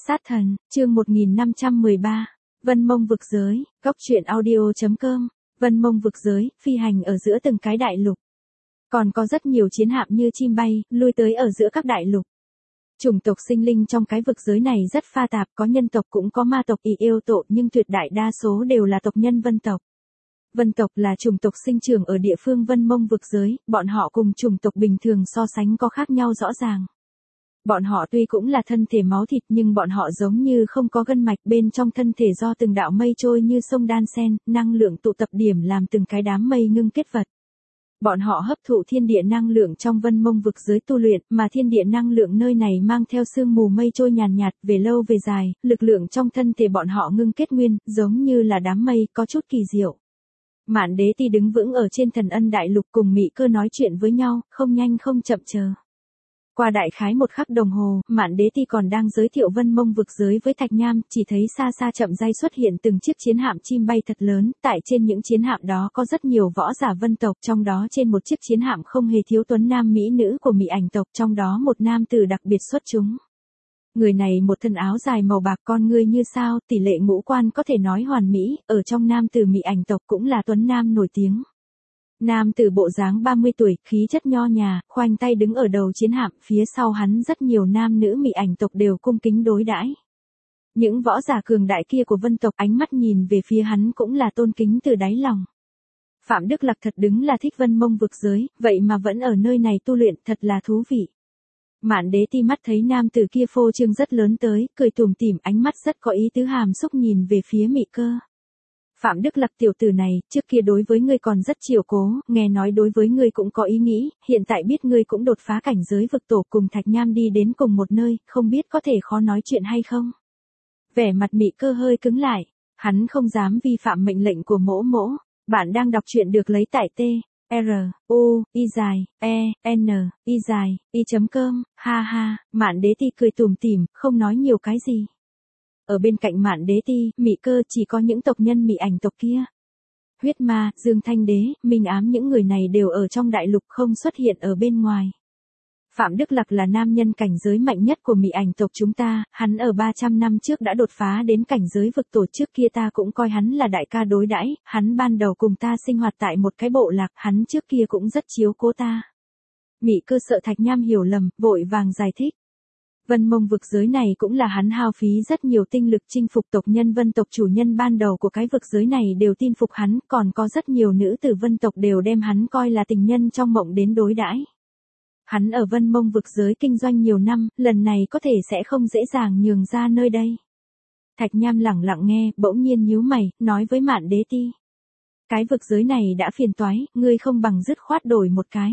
Sát thần, chương 1513. Vân Mông vực giới, góc truyện audio.com. Vân Mông vực giới, phi hành ở giữa từng cái đại lục. Còn có rất nhiều chiến hạm như chim bay, lui tới ở giữa các đại lục. Chủng tộc sinh linh trong cái vực giới này rất pha tạp, có nhân tộc cũng có ma tộc yêu tộc, nhưng tuyệt đại đa số đều là tộc nhân vân tộc. Vân tộc là chủng tộc sinh trưởng ở địa phương Vân Mông vực giới, bọn họ cùng chủng tộc bình thường so sánh có khác nhau rõ ràng. Bọn họ tuy cũng là thân thể máu thịt nhưng bọn họ giống như không có gân mạch, bên trong thân thể do từng đạo mây trôi như sông đan sen, năng lượng tụ tập điểm làm từng cái đám mây ngưng kết vật. Bọn họ hấp thụ thiên địa năng lượng trong Vân Mông vực giới tu luyện, mà thiên địa năng lượng nơi này mang theo sương mù mây trôi nhàn nhạt, về lâu về dài, lực lượng trong thân thể bọn họ ngưng kết nguyên, giống như là đám mây, có chút kỳ diệu. Mạn Đế Ti đứng vững ở trên Thần Ân đại lục cùng Mị Cơ nói chuyện với nhau, không nhanh không chậm chờ. Qua đại khái một khắc đồng hồ, Mạn Đế Ti còn đang giới thiệu Vân Mông vực giới với Thạch Nham, chỉ thấy xa xa chậm rãi xuất hiện từng chiếc chiến hạm chim bay thật lớn, tại trên những chiến hạm đó có rất nhiều võ giả vân tộc, trong đó trên một chiếc chiến hạm không hề thiếu tuấn nam mỹ nữ của Mị Ảnh tộc, trong đó một nam tử đặc biệt xuất chúng. Người này một thân áo dài màu bạc, con ngươi như sao, tỷ lệ ngũ quan có thể nói hoàn mỹ, ở trong nam tử Mị Ảnh tộc cũng là tuấn nam nổi tiếng. Nam tử bộ dáng 30 tuổi, khí chất nho nhã, khoanh tay đứng ở đầu chiến hạm, phía sau hắn rất nhiều nam nữ Mị Ảnh tộc đều cung kính đối đãi. Những võ giả cường đại kia của vân tộc ánh mắt nhìn về phía hắn cũng là tôn kính từ đáy lòng. Phạm Đức Lạc thật đứng là thích Vân Mông vực giới, vậy mà vẫn ở nơi này tu luyện, thật là thú vị. Mạn Đế Ti mắt thấy nam tử kia phô trương rất lớn tới, cười tủm tỉm, ánh mắt rất có ý tứ hàm xúc nhìn về phía Mị Cơ. Phạm Đức Lạc tiểu tử này, trước kia đối với ngươi còn rất chiều cố, nghe nói đối với ngươi cũng có ý nghĩ, hiện tại biết ngươi cũng đột phá cảnh giới vực tổ cùng Thạch Nham đi đến cùng một nơi, không biết có thể khó nói chuyện hay không. Vẻ mặt Mị Cơ hơi cứng lại, hắn không dám vi phạm mệnh lệnh của mỗ mỗ. Bạn đang đọc truyện được lấy tại T. R, U, I dài, E, N, I dài, I.com, ha ha. Mạn Đế Ti cười tủm tỉm, không nói nhiều cái gì. Ở bên cạnh Mạn Đế Ti, Mị Cơ chỉ có những tộc nhân Mị Ảnh tộc kia. Huyết Ma, Dương Thanh Đế, Minh Ám những người này đều ở trong đại lục không xuất hiện ở bên ngoài. Phạm Đức Lạc là nam nhân cảnh giới mạnh nhất của Mị Ảnh tộc chúng ta, hắn ở 300 năm trước đã đột phá đến cảnh giới vực tổ, trước kia ta cũng coi hắn là đại ca đối đãi, hắn ban đầu cùng ta sinh hoạt tại một cái bộ lạc, hắn trước kia cũng rất chiếu cố ta. Mị Cơ sợ Thạch Nham hiểu lầm, vội vàng giải thích. Vân Mông vực giới này cũng là hắn hao phí rất nhiều tinh lực chinh phục tộc nhân vân tộc, chủ nhân ban đầu của cái vực giới này đều tin phục hắn, còn có rất nhiều nữ tử vân tộc đều đem hắn coi là tình nhân trong mộng đến đối đãi. Hắn ở Vân Mông vực giới kinh doanh nhiều năm, lần này có thể sẽ không dễ dàng nhường ra nơi đây. Thạch Nham lẳng lặng nghe, bỗng nhiên nhíu mày, nói với Mạn Đế Ti. Cái vực giới này đã phiền toái, ngươi không bằng dứt khoát đổi một cái.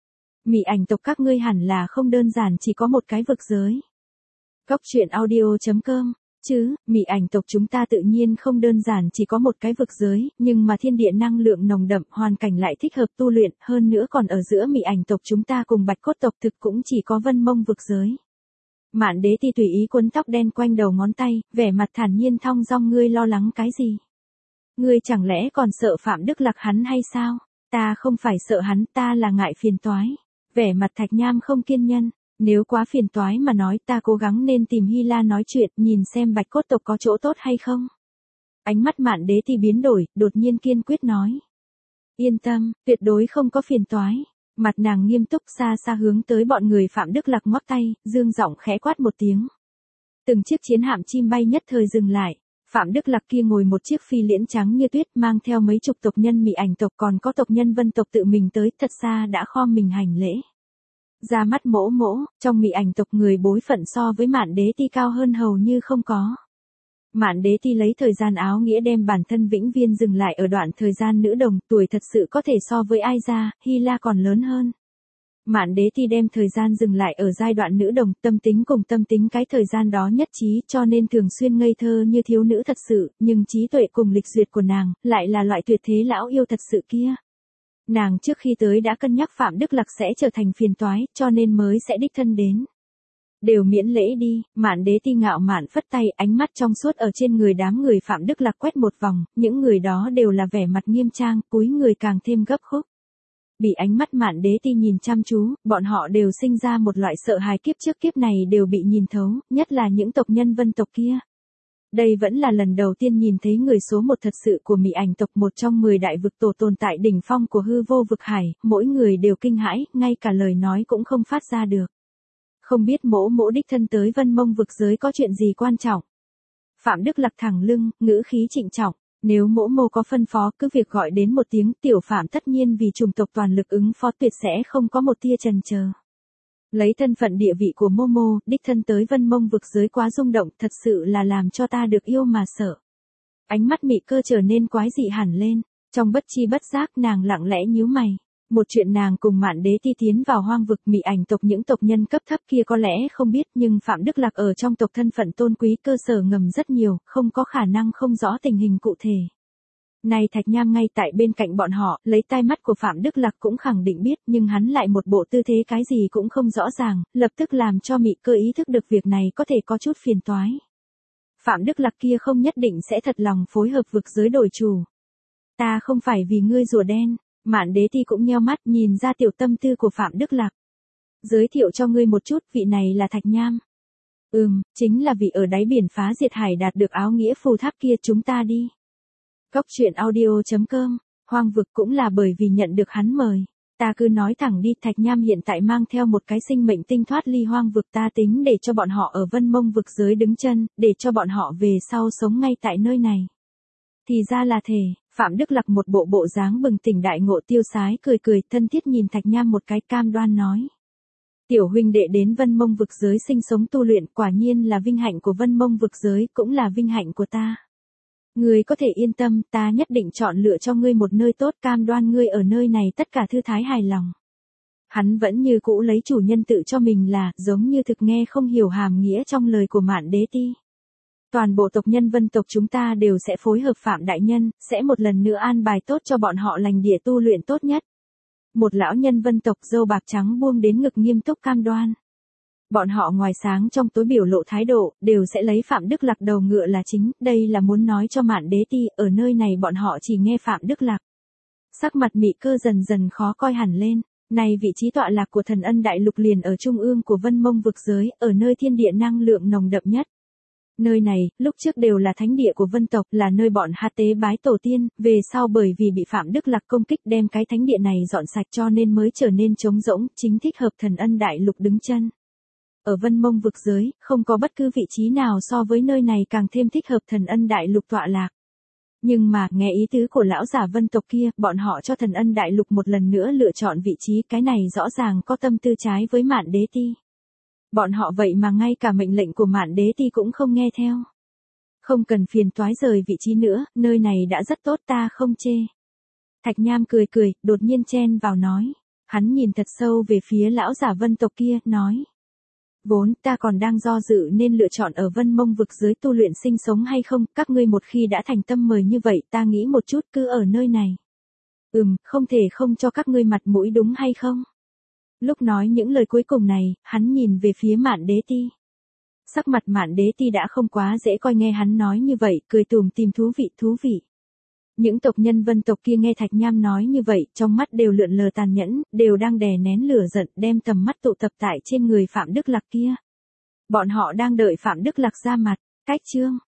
Mị Ảnh tộc các ngươi hẳn là không đơn giản chỉ có một cái vực giới. Góc truyện audio.com, chứ, Mị Ảnh tộc chúng ta tự nhiên không đơn giản chỉ có một cái vực giới, nhưng mà thiên địa năng lượng nồng đậm, hoàn cảnh lại thích hợp tu luyện, hơn nữa còn ở giữa Mị Ảnh tộc chúng ta cùng Bạch Cốt tộc thực cũng chỉ có Vân Mông vực giới. Mạn Đế Ti tùy ý quấn tóc đen quanh đầu ngón tay, vẻ mặt thản nhiên thong dong, ngươi lo lắng cái gì? Ngươi chẳng lẽ còn sợ Phạm Đức Lạc hắn hay sao? Ta không phải sợ hắn, ta là ngại phiền toái. Vẻ mặt Thạch Nham không kiên nhẫn, nếu quá phiền toái mà nói, ta cố gắng nên tìm Hy La nói chuyện, nhìn xem Bạch Cốt tộc có chỗ tốt hay không. Ánh mắt Mạn Đế Ti biến đổi, đột nhiên kiên quyết nói. Yên tâm, tuyệt đối không có phiền toái. Mặt nàng nghiêm túc, xa xa hướng tới bọn người Phạm Đức Lạc ngoắc tay, dương giọng khẽ quát một tiếng. Từng chiếc chiến hạm chim bay nhất thời dừng lại. Phạm Đức Lạc kia ngồi một chiếc phi liễn trắng như tuyết, mang theo mấy chục tộc nhân Mị Ảnh tộc, còn có tộc nhân vân tộc tự mình tới, thật xa đã khom mình hành lễ. Ra mắt mỗ mỗ, trong Mị Ảnh tộc người bối phận so với Mạn Đế Ti cao hơn hầu như không có. Mạn Đế Ti lấy thời gian áo nghĩa đem bản thân vĩnh viên dừng lại ở đoạn thời gian nữ đồng, tuổi thật sự có thể so với ai ra, Hy La còn lớn hơn. Mạn Đế Ti đem thời gian dừng lại ở giai đoạn nữ đồng, tâm tính cùng tâm tính cái thời gian đó nhất trí, cho nên thường xuyên ngây thơ như thiếu nữ thật sự, nhưng trí tuệ cùng lịch duyệt của nàng, lại là loại tuyệt thế lão yêu thật sự kia. Nàng trước khi tới đã cân nhắc Phạm Đức Lạc sẽ trở thành phiền toái, cho nên mới sẽ đích thân đến. Đều miễn lễ đi, Mạn Đế Ti ngạo mạn phất tay, ánh mắt trong suốt ở trên người đám người Phạm Đức Lạc quét một vòng, những người đó đều là vẻ mặt nghiêm trang, cúi người càng thêm gấp khúc. Bị ánh mắt Mạn Đế Ti nhìn chăm chú, bọn họ đều sinh ra một loại sợ hãi kiếp trước kiếp này đều bị nhìn thấu, nhất là những tộc nhân Vân tộc kia. Đây vẫn là lần đầu tiên nhìn thấy người số một thật sự của Mị Ảnh tộc, một trong 10 đại vực tổ tồn tại đỉnh phong của hư vô vực hải, mỗi người đều kinh hãi, ngay cả lời nói cũng không phát ra được. Không biết mỗ mỗ đích thân tới Vân Mông vực giới có chuyện gì quan trọng. Phạm Đức Lạc thẳng lưng, ngữ khí trịnh trọng. Nếu mỗ mô có phân phó cứ việc gọi đến một tiếng, tiểu Phạm tất nhiên vì chủng tộc toàn lực ứng phó, tuyệt sẽ không có một tia chần chờ. Lấy thân phận địa vị của Momo, đích thân tới Vân Mông vực giới quá rung động, thật sự là làm cho ta được yêu mà sợ. Ánh mắt Mị Cơ trở nên quái dị hẳn lên, trong bất chi bất giác nàng lặng lẽ nhíu mày. Một chuyện nàng cùng Mạn Đế Ti tiến vào hoang vực Mị Ảnh tộc, những tộc nhân cấp thấp kia có lẽ không biết, nhưng Phạm Đức Lạc ở trong tộc thân phận tôn quý, cơ sở ngầm rất nhiều, không có khả năng không rõ tình hình cụ thể. Này Thạch Nham ngay tại bên cạnh bọn họ, lấy tai mắt của Phạm Đức Lạc cũng khẳng định biết, nhưng hắn lại một bộ tư thế cái gì cũng không rõ ràng, lập tức làm cho Mị Cơ ý thức được việc này có thể có chút phiền toái. Phạm Đức Lạc kia không nhất định sẽ thật lòng phối hợp vực giới đổi chủ. Ta không phải vì ngươi rùa đen. Mạn Đế Ti cũng nheo mắt nhìn ra tiểu tâm tư của Phạm Đức Lạc. Giới thiệu cho ngươi một chút, vị này là Thạch Nham. Chính là vị ở đáy biển phá diệt hải đạt được áo nghĩa phù tháp kia, chúng ta đi. Góc truyện audio.com, hoang vực cũng là bởi vì nhận được hắn mời. Ta cứ nói thẳng đi, Thạch Nham hiện tại mang theo một cái sinh mệnh tinh thoát ly hoang vực, ta tính để cho bọn họ ở Vân Mông vực giới đứng chân, để cho bọn họ về sau sống ngay tại nơi này. Thì ra là thế. Phạm Đức Lạc một bộ dáng bừng tỉnh đại ngộ, tiêu sái cười cười, thân thiết nhìn Thạch Nham một cái, cam đoan nói. Tiểu huynh đệ đến Vân Mông vực giới sinh sống tu luyện, quả nhiên là vinh hạnh của Vân Mông vực giới, cũng là vinh hạnh của ta. Ngươi có thể yên tâm, ta nhất định chọn lựa cho ngươi một nơi tốt, cam đoan ngươi ở nơi này tất cả thư thái hài lòng. Hắn vẫn như cũ lấy chủ nhân tự cho mình là, giống như thực nghe không hiểu hàm nghĩa trong lời của Mạn Đế Ti. Toàn bộ tộc nhân Vân tộc chúng ta đều sẽ phối hợp Phạm đại nhân, sẽ một lần nữa an bài tốt cho bọn họ lành địa tu luyện tốt nhất. Một lão nhân Vân tộc râu bạc trắng buông đến ngực nghiêm túc cam đoan. Bọn họ ngoài sáng trong tối biểu lộ thái độ, đều sẽ lấy Phạm Đức Lạc đầu ngựa là chính, đây là muốn nói cho Mạn Đế Ti, ở nơi này bọn họ chỉ nghe Phạm Đức Lạc. Sắc mặt Mị Cơ dần dần khó coi hẳn lên, này vị trí tọa lạc của Thần Ân Đại Lục liền ở trung ương của Vân Mông vực giới, ở nơi thiên địa năng lượng nồng đậm nhất. Nơi này, lúc trước đều là thánh địa của Vân tộc, là nơi bọn hắn tế bái tổ tiên, về sau bởi vì bị Phạm Đức Lạc công kích đem cái thánh địa này dọn sạch cho nên mới trở nên trống rỗng, chính thích hợp Thần Ân Đại Lục đứng chân. Ở Vân Mông vực giới, không có bất cứ vị trí nào so với nơi này càng thêm thích hợp Thần Ân Đại Lục tọa lạc. Nhưng mà, nghe ý tứ của lão giả Vân tộc kia, bọn họ cho Thần Ân Đại Lục một lần nữa lựa chọn vị trí, cái này rõ ràng có tâm tư trái với Mạn Đế Ti. Bọn họ vậy mà ngay cả mệnh lệnh của Mạn Đế Ti cũng không nghe theo. Không cần phiền toái rời vị trí nữa, nơi này đã rất tốt, ta không chê. Thạch Nham cười cười, đột nhiên chen vào nói. Hắn nhìn thật sâu về phía lão giả Vân tộc kia, nói. Vốn ta còn đang do dự nên lựa chọn ở Vân Mông vực giới tu luyện sinh sống hay không, các ngươi một khi đã thành tâm mời như vậy, ta nghĩ một chút cứ ở nơi này. Không thể không cho các ngươi mặt mũi đúng hay không? Lúc nói những lời cuối cùng này, hắn nhìn về phía Mạn Đế Ti. Sắc mặt Mạn Đế Ti đã không quá dễ coi, nghe hắn nói như vậy, cười tủm tỉm, thú vị. Những tộc nhân Vân tộc kia nghe Thạch Nham nói như vậy, trong mắt đều lượn lờ tàn nhẫn, đều đang đè nén lửa giận, đem tầm mắt tụ tập tại trên người Phạm Đức Lạc kia. Bọn họ đang đợi Phạm Đức Lạc ra mặt. Cách chương